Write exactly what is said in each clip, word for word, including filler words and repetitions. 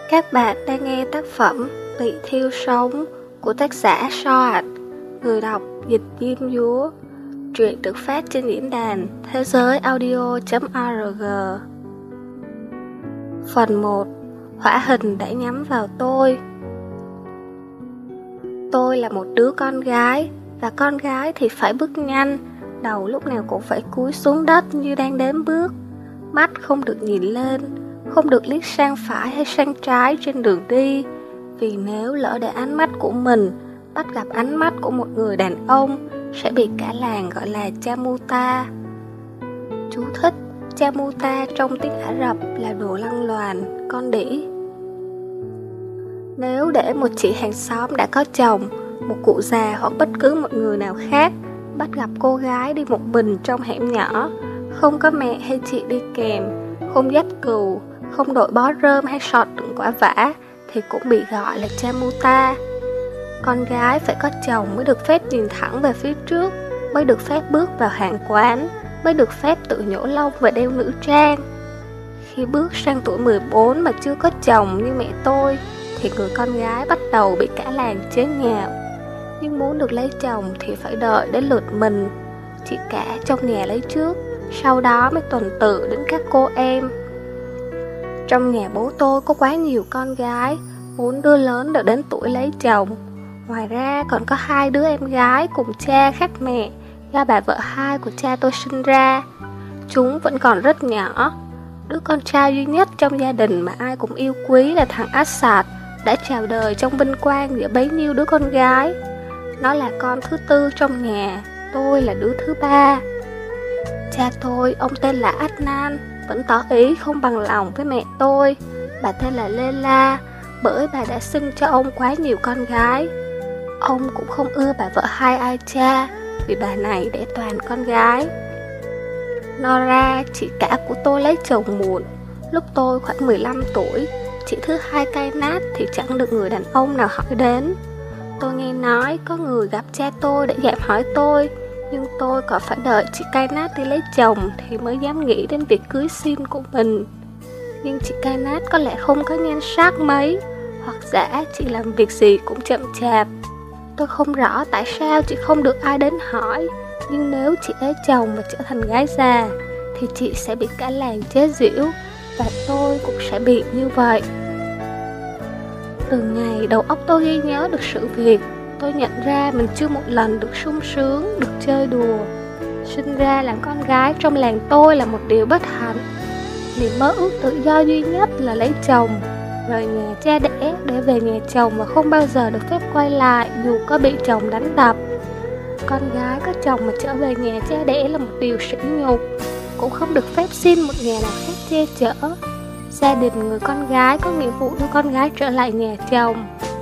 Các bạn đang nghe tác phẩm Bị Thiêu Sống của tác giả Soạt, người đọc Dịch Diêm Dúa. Truyện được phát trên diễn đàn thế giới audio chấm org. Phần một. Hỏa hình đã nhắm vào tôi. Tôi là một đứa con gái, và con gái thì phải bước nhanh, đầu lúc nào cũng phải cúi xuống đất như đang đếm bước. Mắt không được nhìn lên, không được liếc sang phải hay sang trái trên đường đi, vì nếu lỡ để ánh mắt của mình bắt gặp ánh mắt của một người đàn ông sẽ bị cả làng gọi là Chamuta. Chú thích: Chamuta trong tiếng Ả Rập là đồ lăng loàn, con đĩ. Nếu để một chị hàng xóm đã có chồng, một cụ già hoặc bất cứ một người nào khác bắt gặp cô gái đi một mình trong hẻm nhỏ, không có mẹ hay chị đi kèm, không dắt cừu, không đội bó rơm hay sọt đựng quả vả, thì cũng bị gọi là Chamuta. Con gái phải có chồng mới được phép nhìn thẳng về phía trước, mới được phép bước vào hàng quán, mới được phép tự nhổ lông và đeo nữ trang. Khi bước sang tuổi mười bốn mà chưa có chồng như mẹ tôi, thì người con gái bắt đầu bị cả làng chế nhạo. Nhưng muốn được lấy chồng thì phải đợi đến lượt mình. Chị cả trong nhà lấy trước, sau đó mới tuần tự đến các cô em. Trong nhà bố tôi có quá nhiều con gái, bốn đứa lớn đều đến tuổi lấy chồng. Ngoài ra còn có hai đứa em gái cùng cha khác mẹ, do bà vợ hai của cha tôi sinh ra. Chúng vẫn còn rất nhỏ. Đứa con trai duy nhất trong gia đình mà ai cũng yêu quý là thằng Assad, đã chào đời trong vinh quang giữa bấy nhiêu đứa con gái. Nó là con thứ tư trong nhà, tôi là đứa thứ ba. Cha tôi, ông tên là Adnan, vẫn tỏ ý không bằng lòng với mẹ tôi. Bà tên là Lela, bởi bà đã sinh cho ông quá nhiều con gái. Ông cũng không ưa bà vợ hai Aicha, vì bà này đẻ toàn con gái. Nora, chị cả của tôi lấy chồng muộn. Lúc tôi khoảng mười lăm tuổi, chị thứ hai cai nát thì chẳng được người đàn ông nào hỏi đến. Tôi nghe nói có người gặp cha tôi để dạm hỏi tôi, nhưng tôi còn phải đợi chị cai nát đi lấy chồng thì mới dám nghĩ đến việc cưới xin của mình. Nhưng chị cai nát có lẽ không có nhan sắc mấy, hoặc giả chị làm việc gì cũng chậm chạp. Tôi không rõ tại sao chị không được ai đến hỏi, nhưng nếu chị lấy chồng và trở thành gái già thì chị sẽ bị cả làng chế giễu, và tôi cũng sẽ bị như vậy. Từ ngày đầu óc tôi ghi nhớ được sự việc, tôi nhận ra mình chưa một lần được sung sướng, được chơi đùa. Sinh ra làm con gái trong làng tôi là một điều bất hạnh. Niềm mơ ước tự do duy nhất là lấy chồng, rời nhà cha đẻ để về nhà chồng và không bao giờ được phép quay lại dù có bị chồng đánh đập. Con gái có chồng mà trở về nhà cha đẻ là một điều sỉ nhục, cũng không được phép xin một nhà nào khác che chở. Gia đình người con gái có nghĩa vụ đưa con gái trở lại nhà chồng.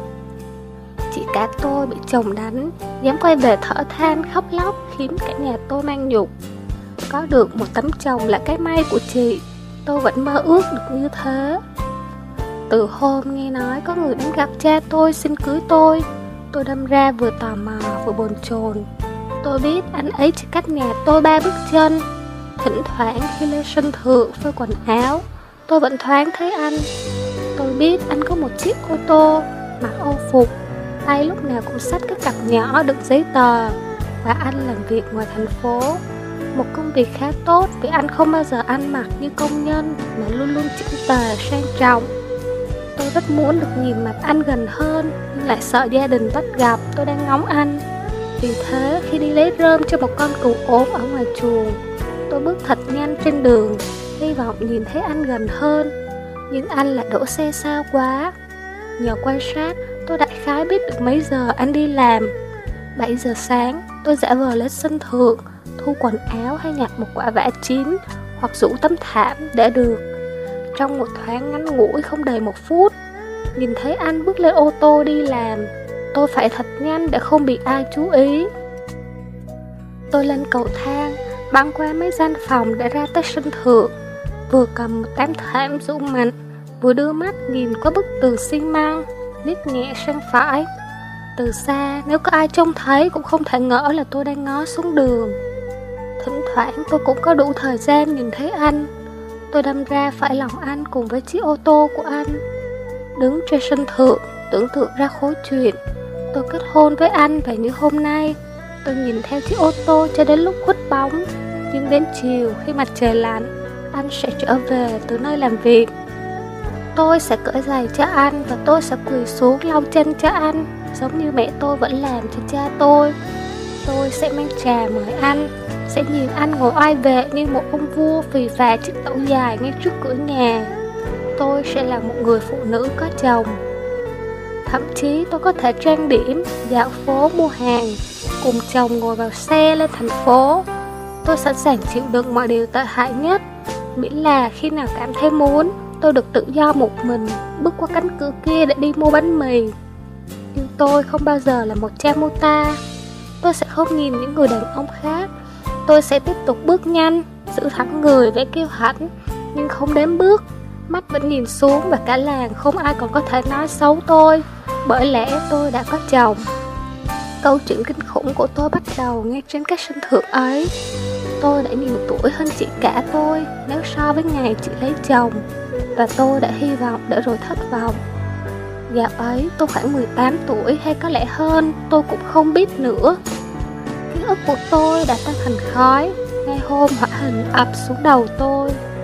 Chị cả tôi bị chồng đánh, dám quay về thở than khóc lóc khiến cả nhà tôi mang nhục. Có được một tấm chồng là cái may của chị, tôi vẫn mơ ước được như thế. Từ hôm nghe nói có người đến gặp cha tôi xin cưới tôi, tôi đâm ra vừa tò mò vừa bồn chồn. Tôi biết anh ấy chỉ cách nhà tôi ba bước chân. Thỉnh thoảng khi lên sân thượng phơi quần áo, tôi vẫn thoáng thấy anh. Tôi biết anh có một chiếc ô tô, mặc âu phục, tay lúc nào cũng xách cái cặp nhỏ đựng giấy tờ, và anh làm việc ngoài thành phố. Một công việc khá tốt vì anh không bao giờ ăn mặc như công nhân mà luôn luôn chỉnh tề sang trọng. Tôi rất muốn được nhìn mặt anh gần hơn, nhưng lại sợ gia đình bắt gặp tôi đang ngóng anh. Vì thế khi đi lấy rơm cho một con cừu ốm ở ngoài chuồng, tôi bước thật nhanh trên đường, hy vọng nhìn thấy anh gần hơn. Nhưng anh lại đổ xe xa quá. Nhờ quan sát, tôi đại khái biết được mấy giờ anh đi làm. Bảy giờ sáng, tôi giả vờ lên sân thượng, thu quần áo hay nhặt một quả vả chín, hoặc rũ tấm thảm để được. Trong một thoáng ngắn ngủi không đầy một phút, nhìn thấy anh bước lên ô tô đi làm, tôi phải thật nhanh để không bị ai chú ý. Tôi lên cầu thang, băng qua mấy gian phòng để ra tới sân thượng, vừa cầm một tấm thảm rũ mạnh, vừa đưa mắt nhìn qua bức tường xi măng, liếc nhẹ sang phải. Từ xa, nếu có ai trông thấy cũng không thể ngỡ là tôi đang ngó xuống đường. Thỉnh thoảng tôi cũng có đủ thời gian nhìn thấy anh. Tôi đâm ra phải lòng anh cùng với chiếc ô tô của anh. Đứng trên sân thượng, tưởng tượng ra khối chuyện tôi kết hôn với anh và như hôm nay. Tôi nhìn theo chiếc ô tô cho đến lúc khuất bóng. Nhưng đến chiều khi mặt trời lặn, anh sẽ trở về từ nơi làm việc. Tôi sẽ cởi giày cho anh và tôi sẽ quỳ xuống lau chân cho anh, giống như mẹ tôi vẫn làm cho cha tôi. Tôi sẽ mang trà mời anh, sẽ nhìn anh ngồi oai vệ như một ông vua phì phà chiếc tẩu dài ngay trước cửa nhà. Tôi sẽ là một người phụ nữ có chồng. Thậm chí tôi có thể trang điểm, dạo phố mua hàng, cùng chồng ngồi vào xe lên thành phố. Tôi sẵn sàng chịu đựng mọi điều tệ hại nhất, miễn là khi nào cảm thấy muốn, tôi được tự do một mình bước qua cánh cửa kia để đi mua bánh mì. Nhưng tôi không bao giờ là một cha mô ta. Tôi sẽ không nhìn những người đàn ông khác. Tôi sẽ tiếp tục bước nhanh, giữ thẳng người vẻ kiêu hãnh, nhưng không đếm bước. Mắt vẫn nhìn xuống và cả làng không ai còn có thể nói xấu tôi, bởi lẽ tôi đã có chồng. Câu chuyện kinh khủng của tôi bắt đầu ngay trên cái sân thượng ấy. Tôi đã nhiều tuổi hơn chị cả tôi nếu so với ngày chị lấy chồng, và tôi đã hy vọng để rồi thất vọng. Dạo ấy tôi khoảng mười tám tuổi hay có lẽ hơn, tôi cũng không biết nữa. Ký ức của tôi đã tan thành khói ngay hôm hỏa hình ập xuống đầu tôi.